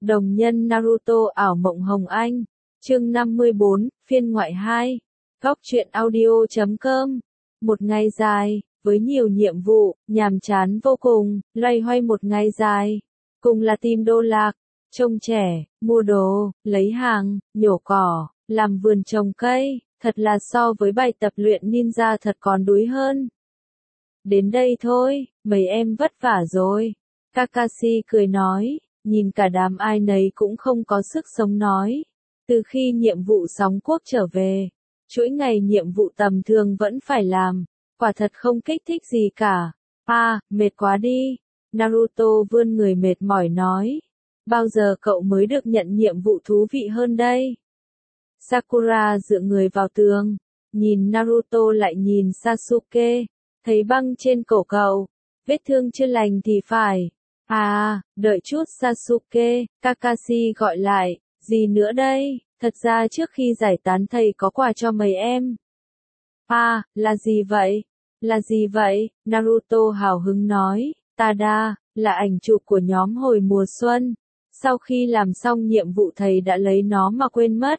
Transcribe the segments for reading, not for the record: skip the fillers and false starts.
Đồng nhân Naruto ảo mộng hồng anh. Chương 54, phiên ngoại 2. Góc truyện audio.com. Một ngày dài, với nhiều nhiệm vụ, nhàm chán vô cùng, loay hoay một ngày dài. Cùng là tìm đô lạc, trông trẻ, mua đồ, lấy hàng, nhổ cỏ, làm vườn trồng cây, thật là so với bài tập luyện ninja thật còn đuối hơn. Đến đây thôi, mấy em vất vả rồi. Kakashi cười nói, nhìn cả đám ai nấy cũng không có sức sống nói. Từ khi nhiệm vụ sóng quốc trở về, chuỗi ngày nhiệm vụ tầm thường vẫn phải làm, quả thật không kích thích gì cả. Mệt quá đi. Naruto vươn người mệt mỏi nói. Bao giờ cậu mới được nhận nhiệm vụ thú vị hơn đây? Sakura dựa người vào tường, nhìn Naruto lại nhìn Sasuke, thấy băng trên cổ cậu, vết thương chưa lành thì phải. Đợi chút Sasuke, Kakashi gọi lại, gì nữa đây? Thật ra trước khi giải tán thầy có quà cho mấy em. Là gì vậy? Là gì vậy? Naruto hào hứng nói, tada, là ảnh chụp của nhóm hồi mùa xuân. Sau khi làm xong nhiệm vụ thầy đã lấy nó mà quên mất.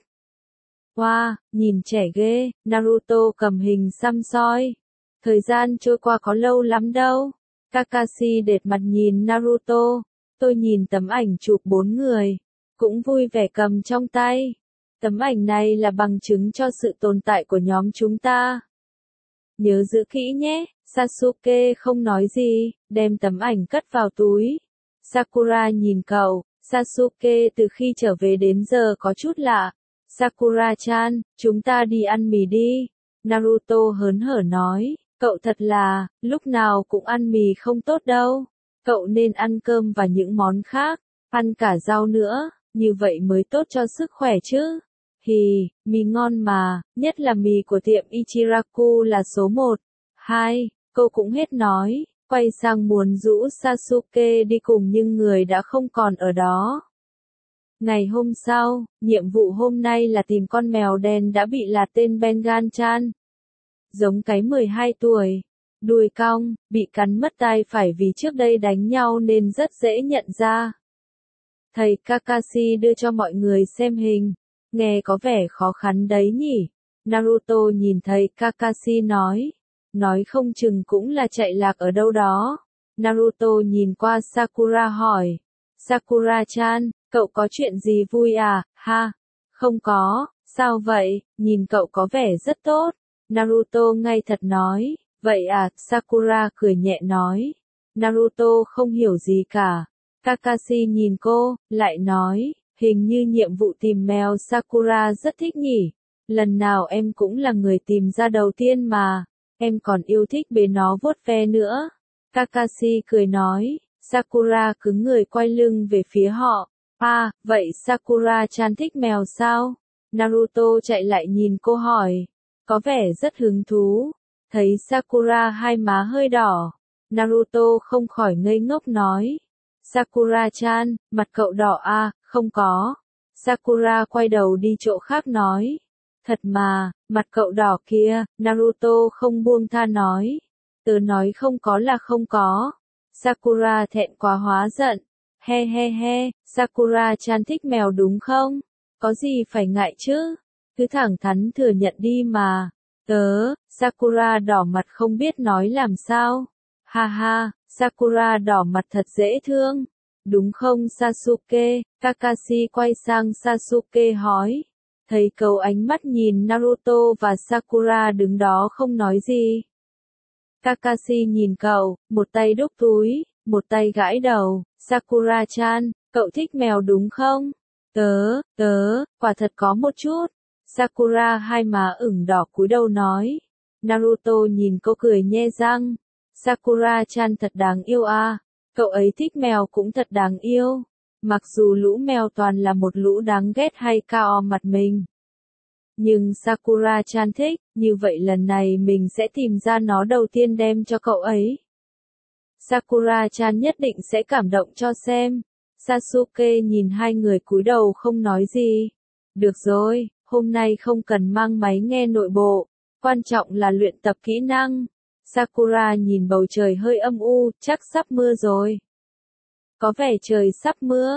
Wow, nhìn trẻ ghê, Naruto cầm hình xăm soi. Thời gian trôi qua có lâu lắm đâu. Kakashi đệt mặt nhìn Naruto. Tôi nhìn tấm ảnh chụp 4 người, cũng vui vẻ cầm trong tay. Tấm ảnh này là bằng chứng cho sự tồn tại của nhóm chúng ta. Nhớ giữ kỹ nhé. Sasuke không nói gì, đem tấm ảnh cất vào túi. Sakura nhìn cậu. Sasuke từ khi trở về đến giờ có chút lạ. Sakura-chan, chúng ta đi ăn mì đi. Naruto hớn hở nói, cậu thật là, lúc nào cũng ăn mì không tốt đâu. Cậu nên ăn cơm và những món khác, ăn cả rau nữa, như vậy mới tốt cho sức khỏe chứ. Mì ngon mà, nhất là mì của tiệm Ichiraku là số 1. Cô cũng hết nói, quay sang muốn rũ Sasuke đi cùng nhưng người đã không còn ở đó. Ngày hôm sau, nhiệm vụ hôm nay là tìm con mèo đen đã bị là tên Bengal-chan. Giống cái 12 tuổi, đuôi cong, bị cắn mất tai phải vì trước đây đánh nhau nên rất dễ nhận ra. Thầy Kakashi đưa cho mọi người xem hình, nghe có vẻ khó khăn đấy nhỉ. Naruto nhìn thầy Kakashi nói không chừng cũng là chạy lạc ở đâu đó. Naruto nhìn qua Sakura hỏi, Sakura-chan, cậu có chuyện gì vui à? Không có, sao vậy, nhìn cậu có vẻ rất tốt. Naruto ngay thật nói, vậy à, Sakura cười nhẹ nói. Naruto không hiểu gì cả. Kakashi nhìn cô, lại nói, hình như nhiệm vụ tìm mèo Sakura rất thích nhỉ. Lần nào em cũng là người tìm ra đầu tiên mà, em còn yêu thích bế nó vuốt ve nữa. Kakashi cười nói, Sakura cứng người quay lưng về phía họ. Vậy Sakura-chan thích mèo sao? Naruto chạy lại nhìn cô hỏi. Có vẻ rất hứng thú. Thấy Sakura hai má hơi đỏ. Naruto không khỏi ngây ngốc nói. Sakura-chan, mặt cậu đỏ à? Không có. Sakura quay đầu đi chỗ khác nói. Thật mà, mặt cậu đỏ kia. Naruto không buông tha nói. Tớ nói không có là không có. Sakura thẹn quá hóa giận. He, Sakura-chan thích mèo đúng không? Có gì phải ngại chứ? Cứ thẳng thắn thừa nhận đi mà. Sakura đỏ mặt không biết nói làm sao. Sakura đỏ mặt thật dễ thương. Đúng không Sasuke? Kakashi quay sang Sasuke hỏi. Thấy cậu ánh mắt nhìn Naruto và Sakura đứng đó không nói gì. Kakashi nhìn cậu, một tay đút túi, một tay gãi đầu. Sakura-chan, cậu thích mèo đúng không? Quả thật có một chút. Sakura hai má ửng đỏ cúi đầu nói. Naruto nhìn cô cười nhe răng. Sakura-chan thật đáng yêu à. Cậu ấy thích mèo cũng thật đáng yêu. Mặc dù lũ mèo toàn là một lũ đáng ghét hay cao mặt mình. Nhưng Sakura-chan thích, như vậy lần này mình sẽ tìm ra nó đầu tiên đem cho cậu ấy. Sakura-chan nhất định sẽ cảm động cho xem. Sasuke nhìn hai người cúi đầu không nói gì. Được rồi, hôm nay không cần mang máy nghe nội bộ, quan trọng là luyện tập kỹ năng. Sakura nhìn bầu trời hơi âm u, chắc sắp mưa rồi. Có vẻ trời sắp mưa.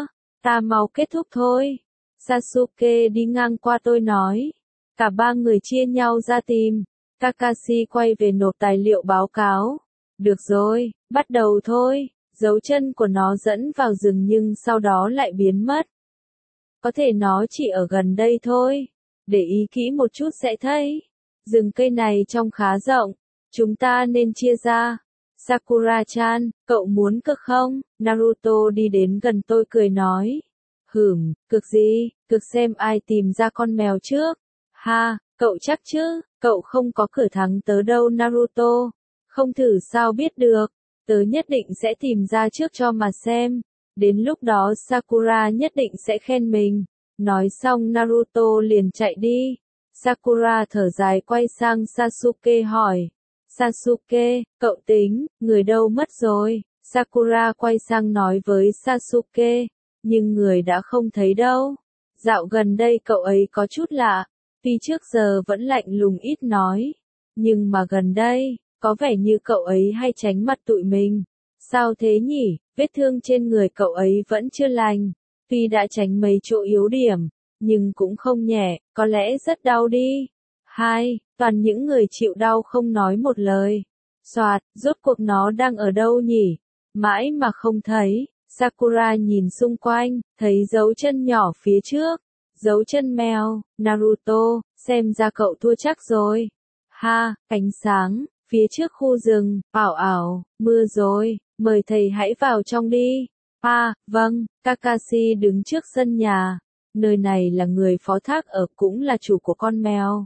Ta mau kết thúc thôi. Sasuke đi ngang qua tôi nói. Cả ba người chia nhau ra tìm. Kakashi quay về nộp tài liệu báo cáo. Được rồi, bắt đầu thôi. Dấu chân của nó dẫn vào rừng nhưng sau đó lại biến mất. Có thể nó chỉ ở gần đây thôi. Để ý kỹ một chút sẽ thấy. Rừng cây này trông khá rộng. Chúng ta nên chia ra. Sakura-chan, cậu muốn cực không? Naruto đi đến gần tôi cười nói. Cực gì? Cực xem ai tìm ra con mèo trước. Ha, cậu chắc chứ? Cậu không có cửa thắng tớ đâu Naruto. Không thử sao biết được. Tớ nhất định sẽ tìm ra trước cho mà xem. Đến lúc đó Sakura nhất định sẽ khen mình. Nói xong Naruto liền chạy đi. Sakura thở dài quay sang Sasuke hỏi. Sasuke, cậu tính, người đâu mất rồi? Sakura quay sang nói với Sasuke. Nhưng người đã không thấy đâu. Dạo gần đây cậu ấy có chút lạ. Tuy trước giờ vẫn lạnh lùng ít nói. Nhưng mà gần đây, có vẻ như cậu ấy hay tránh mặt tụi mình. Sao thế nhỉ? Vết thương trên người cậu ấy vẫn chưa lành. Tuy đã tránh mấy chỗ yếu điểm, nhưng cũng không nhẹ, có lẽ rất đau đi. Toàn những người chịu đau không nói một lời. Soạt, rốt cuộc nó đang ở đâu nhỉ? Mãi mà không thấy. Sakura nhìn xung quanh, thấy dấu chân nhỏ phía trước. Dấu chân mèo, Naruto, xem ra cậu thua chắc rồi. Ánh sáng, phía trước khu rừng, mưa rồi, mời thầy hãy vào trong đi. Vâng, Kakashi đứng trước sân nhà. Nơi này là người phó thác ở cũng là chủ của con mèo.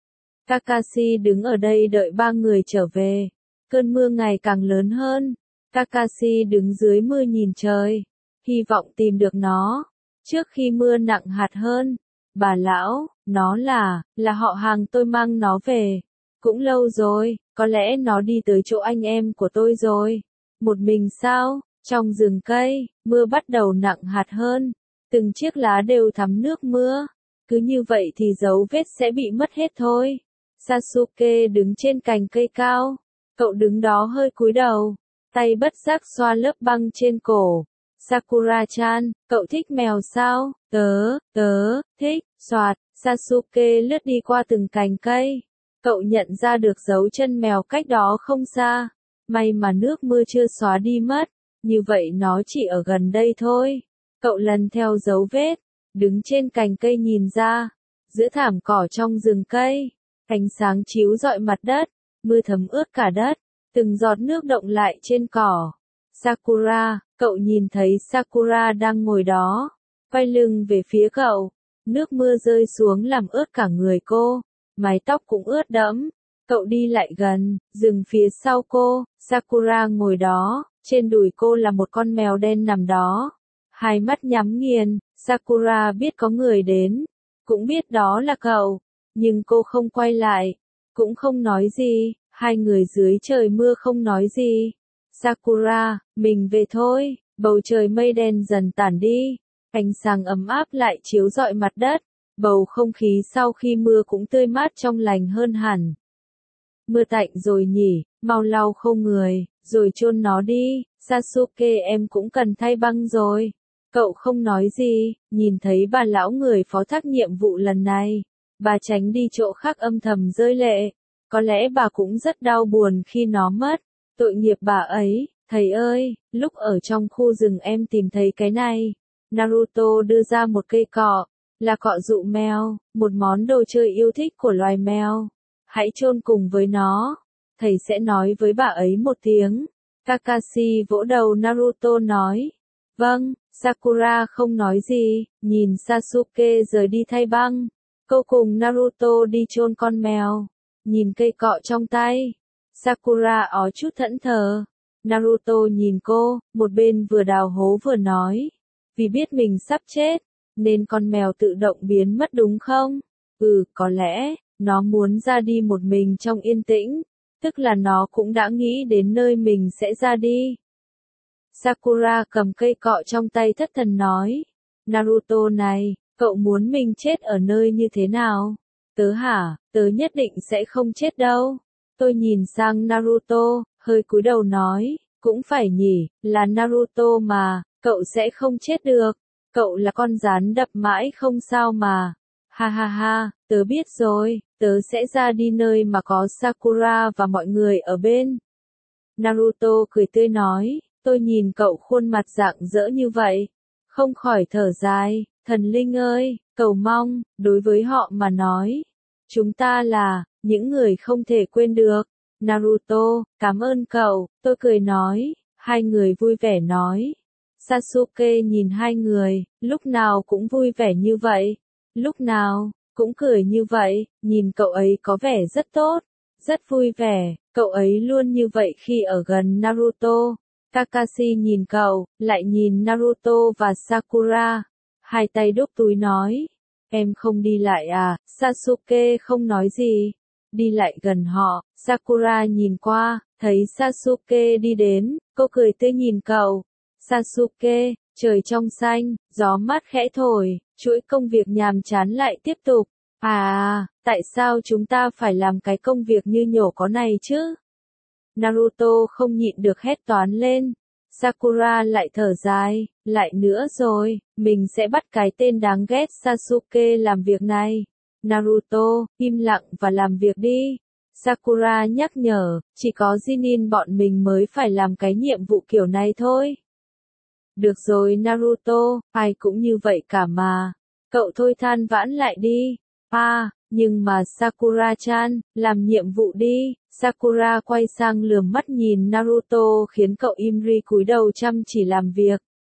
Kakashi đứng ở đây đợi ba người trở về. Cơn mưa ngày càng lớn hơn. Kakashi đứng dưới mưa nhìn trời. Hy vọng tìm được nó. Trước khi mưa nặng hạt hơn. Bà lão, nó là họ hàng tôi mang nó về. Cũng lâu rồi, có lẽ nó đi tới chỗ anh em của tôi rồi. Một mình sao? Trong rừng cây, mưa bắt đầu nặng hạt hơn. Từng chiếc lá đều thấm nước mưa. Cứ như vậy thì dấu vết sẽ bị mất hết thôi. Sasuke đứng trên cành cây cao. Cậu đứng đó hơi cúi đầu. Tay bất giác xoa lớp băng trên cổ. Sakura-chan, cậu thích mèo sao? Tớ, thích. Soạt, Sasuke lướt đi qua từng cành cây. Cậu nhận ra được dấu chân mèo cách đó không xa. May mà nước mưa chưa xóa đi mất. Như vậy nó chỉ ở gần đây thôi. Cậu lần theo dấu vết. Đứng trên cành cây nhìn ra. Giữa thảm cỏ trong rừng cây. Ánh sáng chiếu rọi mặt đất. Mưa thấm ướt cả đất. Từng giọt nước động lại trên cỏ. Sakura, cậu nhìn thấy Sakura đang ngồi đó. Quay lưng về phía cậu. Nước mưa rơi xuống làm ướt cả người cô. Mái tóc cũng ướt đẫm. Cậu đi lại gần, dừng phía sau cô. Sakura ngồi đó. Trên đùi cô là một con mèo đen nằm đó. Hai mắt nhắm nghiền. Sakura biết có người đến. Cũng biết đó là cậu. Nhưng cô không quay lại. Cũng không nói gì. Hai người dưới trời mưa không nói gì. Sakura, mình về thôi. Bầu trời mây đen dần tản đi. Ánh sáng ấm áp lại chiếu rọi mặt đất. Bầu không khí sau khi mưa cũng tươi mát trong lành hơn hẳn. Mưa tạnh rồi nhỉ, mau lau khô người, rồi chôn nó đi. Sasuke em cũng cần thay băng rồi. Cậu không nói gì, nhìn thấy bà lão người phó thác nhiệm vụ lần này. Bà tránh đi chỗ khác âm thầm rơi lệ. Có lẽ bà cũng rất đau buồn khi nó mất. Tội nghiệp bà ấy, thầy ơi, lúc ở trong khu rừng em tìm thấy cái này. Naruto đưa ra một cây cọ. Là cọ dụ mèo, một món đồ chơi yêu thích của loài mèo. Hãy chôn cùng với nó. Thầy sẽ nói với bà ấy một tiếng. Kakashi vỗ đầu Naruto nói. Vâng, Sakura không nói gì, nhìn Sasuke rời đi thay băng. Cô cùng Naruto đi chôn con mèo. Nhìn cây cọ trong tay. Sakura ó chút thẫn thờ. Naruto nhìn cô, một bên vừa đào hố vừa nói. Vì biết mình sắp chết, nên con mèo tự động biến mất đúng không? Có lẽ, nó muốn ra đi một mình trong yên tĩnh. Tức là nó cũng đã nghĩ đến nơi mình sẽ ra đi. Sakura cầm cây cọ trong tay thất thần nói. Naruto này, cậu muốn mình chết ở nơi như thế nào? Tớ hả, tớ nhất định sẽ không chết đâu. Tôi nhìn sang Naruto, hơi cúi đầu nói, cũng phải nhỉ, là Naruto mà, cậu sẽ không chết được. cậu là con gián đập mãi không sao mà. Ha ha ha, tớ biết rồi, tớ sẽ ra đi nơi mà có Sakura và mọi người ở bên. Naruto cười tươi nói, tôi nhìn cậu khuôn mặt rạng rỡ như vậy, không khỏi thở dài, thần linh ơi, cầu mong, đối với họ mà nói, chúng ta là những người không thể quên được. Naruto, cảm ơn cậu, tôi cười nói, hai người vui vẻ nói. Sasuke nhìn hai người, lúc nào cũng vui vẻ như vậy, lúc nào cũng cười như vậy, nhìn cậu ấy có vẻ rất tốt, rất vui vẻ, cậu ấy luôn như vậy khi ở gần Naruto. Kakashi nhìn cậu, lại nhìn Naruto và Sakura, hai tay đút túi nói, em không đi lại à, Sasuke không nói gì, đi lại gần họ, Sakura nhìn qua, thấy Sasuke đi đến, cô cười tươi nhìn cậu. Sasuke, trời trong xanh, gió mát khẽ thổi, chuỗi công việc nhàm chán lại tiếp tục. À, tại sao chúng ta phải làm cái công việc như nhổ có này chứ? Naruto không nhịn được hét toán lên. Sakura lại thở dài, lại nữa rồi, mình sẽ bắt cái tên đáng ghét Sasuke làm việc này. Naruto, im lặng và làm việc đi. Sakura nhắc nhở, chỉ có Chunin bọn mình mới phải làm cái nhiệm vụ kiểu này thôi. Được rồi Naruto, ai cũng như vậy cả mà. Cậu thôi than vãn lại đi. À, nhưng mà Sakura-chan, làm nhiệm vụ đi. Sakura quay sang lườm mắt nhìn Naruto khiến cậu im ri cúi đầu chăm chỉ làm việc.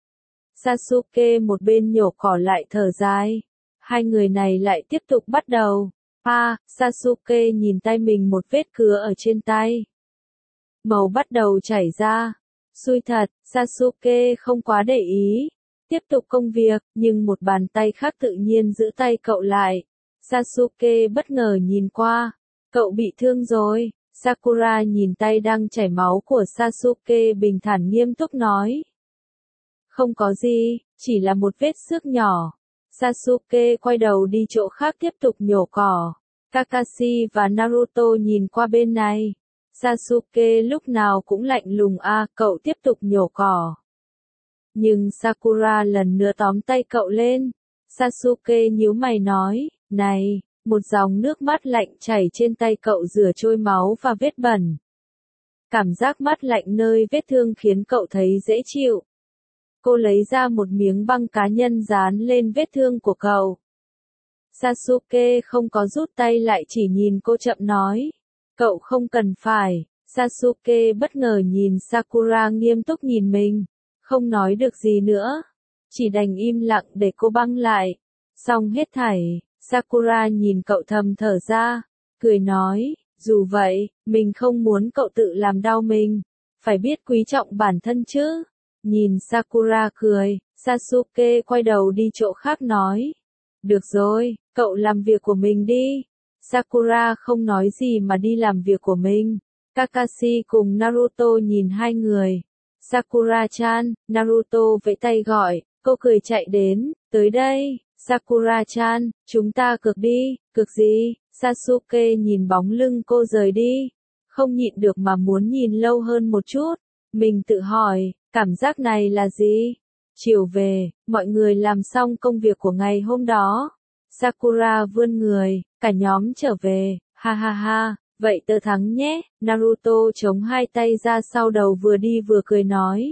Sasuke một bên nhổ cỏ lại thở dài. Hai người này lại tiếp tục bắt đầu. À, Sasuke nhìn tay mình một vết cứa ở trên tay. Màu bắt đầu chảy ra. Xui thật, Sasuke không quá để ý. Tiếp tục công việc, nhưng một bàn tay khác tự nhiên giữ tay cậu lại. Sasuke bất ngờ nhìn qua. Cậu bị thương rồi. Sakura nhìn tay đang chảy máu của Sasuke bình thản nghiêm túc nói. Không có gì, chỉ là một vết xước nhỏ. Sasuke quay đầu đi chỗ khác tiếp tục nhổ cỏ. Kakashi và Naruto nhìn qua bên này. Sasuke lúc nào cũng lạnh lùng cậu tiếp tục nhổ cỏ. Nhưng Sakura lần nữa tóm tay cậu lên. Sasuke nhíu mày nói, này, một dòng nước mắt lạnh chảy trên tay cậu rửa trôi máu và vết bẩn. Cảm giác mát lạnh nơi vết thương khiến cậu thấy dễ chịu. Cô lấy ra một miếng băng cá nhân dán lên vết thương của cậu. Sasuke không có rút tay lại chỉ nhìn cô chậm nói. Cậu không cần phải. Sasuke bất ngờ nhìn Sakura nghiêm túc nhìn mình. Không nói được gì nữa. Chỉ đành im lặng để cô băng lại. Xong hết thảy, Sakura nhìn cậu thầm thở ra. Cười nói, dù vậy, mình không muốn cậu tự làm đau mình. Phải biết quý trọng bản thân chứ. Nhìn Sakura cười, Sasuke quay đầu đi chỗ khác nói. Được rồi, cậu làm việc của mình đi. Sakura không nói gì mà đi làm việc của mình. Kakashi cùng Naruto nhìn hai người. Sakura-chan, Naruto vẫy tay gọi, cô cười chạy đến, tới đây. Sakura-chan, chúng ta cược đi, cược gì? Sasuke nhìn bóng lưng cô rời đi. Không nhịn được mà muốn nhìn lâu hơn một chút. Mình tự hỏi, cảm giác này là gì? Chiều về, mọi người làm xong công việc của ngày hôm đó. Sakura vươn người, cả nhóm trở về, ha ha ha, vậy tớ thắng nhé. Naruto chống hai tay ra sau đầu vừa đi vừa cười nói.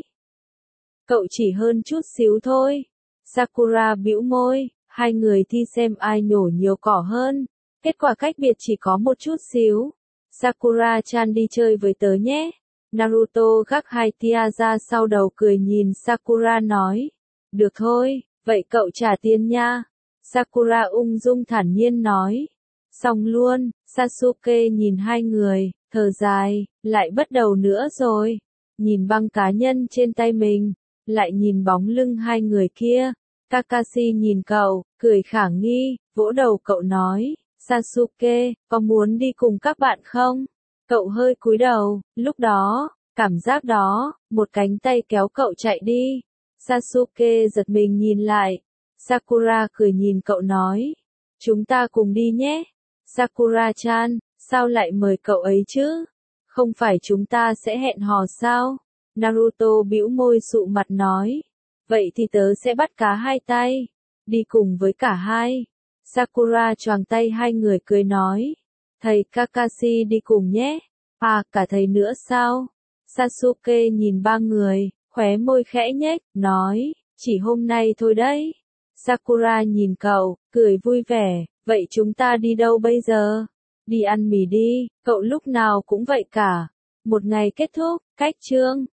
Cậu chỉ hơn chút xíu thôi. Sakura bĩu môi, hai người thi xem ai nhổ nhiều cỏ hơn. Kết quả cách biệt chỉ có một chút xíu. Sakura-chan đi chơi với tớ nhé. Naruto gác hai tia ra sau đầu cười nhìn Sakura nói. Được thôi, vậy cậu trả tiền nha. Sakura ung dung thản nhiên nói. Xong luôn, Sasuke nhìn hai người, thở dài, lại bắt đầu nữa rồi. Nhìn băng cá nhân trên tay mình, lại nhìn bóng lưng hai người kia. Kakashi nhìn cậu, cười khả nghi, vỗ đầu cậu nói. Sasuke, có muốn đi cùng các bạn không? Cậu hơi cúi đầu, lúc đó, cảm giác đó, một cánh tay kéo cậu chạy đi. Sasuke giật mình nhìn lại. Sakura cười nhìn cậu nói. Chúng ta cùng đi nhé. Sakura-chan, sao lại mời cậu ấy chứ? Không phải chúng ta sẽ hẹn hò sao? Naruto bĩu môi sụ mặt nói. Vậy thì tớ sẽ bắt cá hai tay. Đi cùng với cả hai. Sakura choàng tay hai người cười nói. Thầy Kakashi đi cùng nhé. À, cả thầy nữa sao? Sasuke nhìn ba người, khóe môi khẽ nhếch, nói, chỉ hôm nay thôi đấy. Sakura nhìn cậu, cười vui vẻ, vậy chúng ta đi đâu bây giờ? Đi ăn mì đi, cậu lúc nào cũng vậy cả. Một ngày kết thúc, cách chương.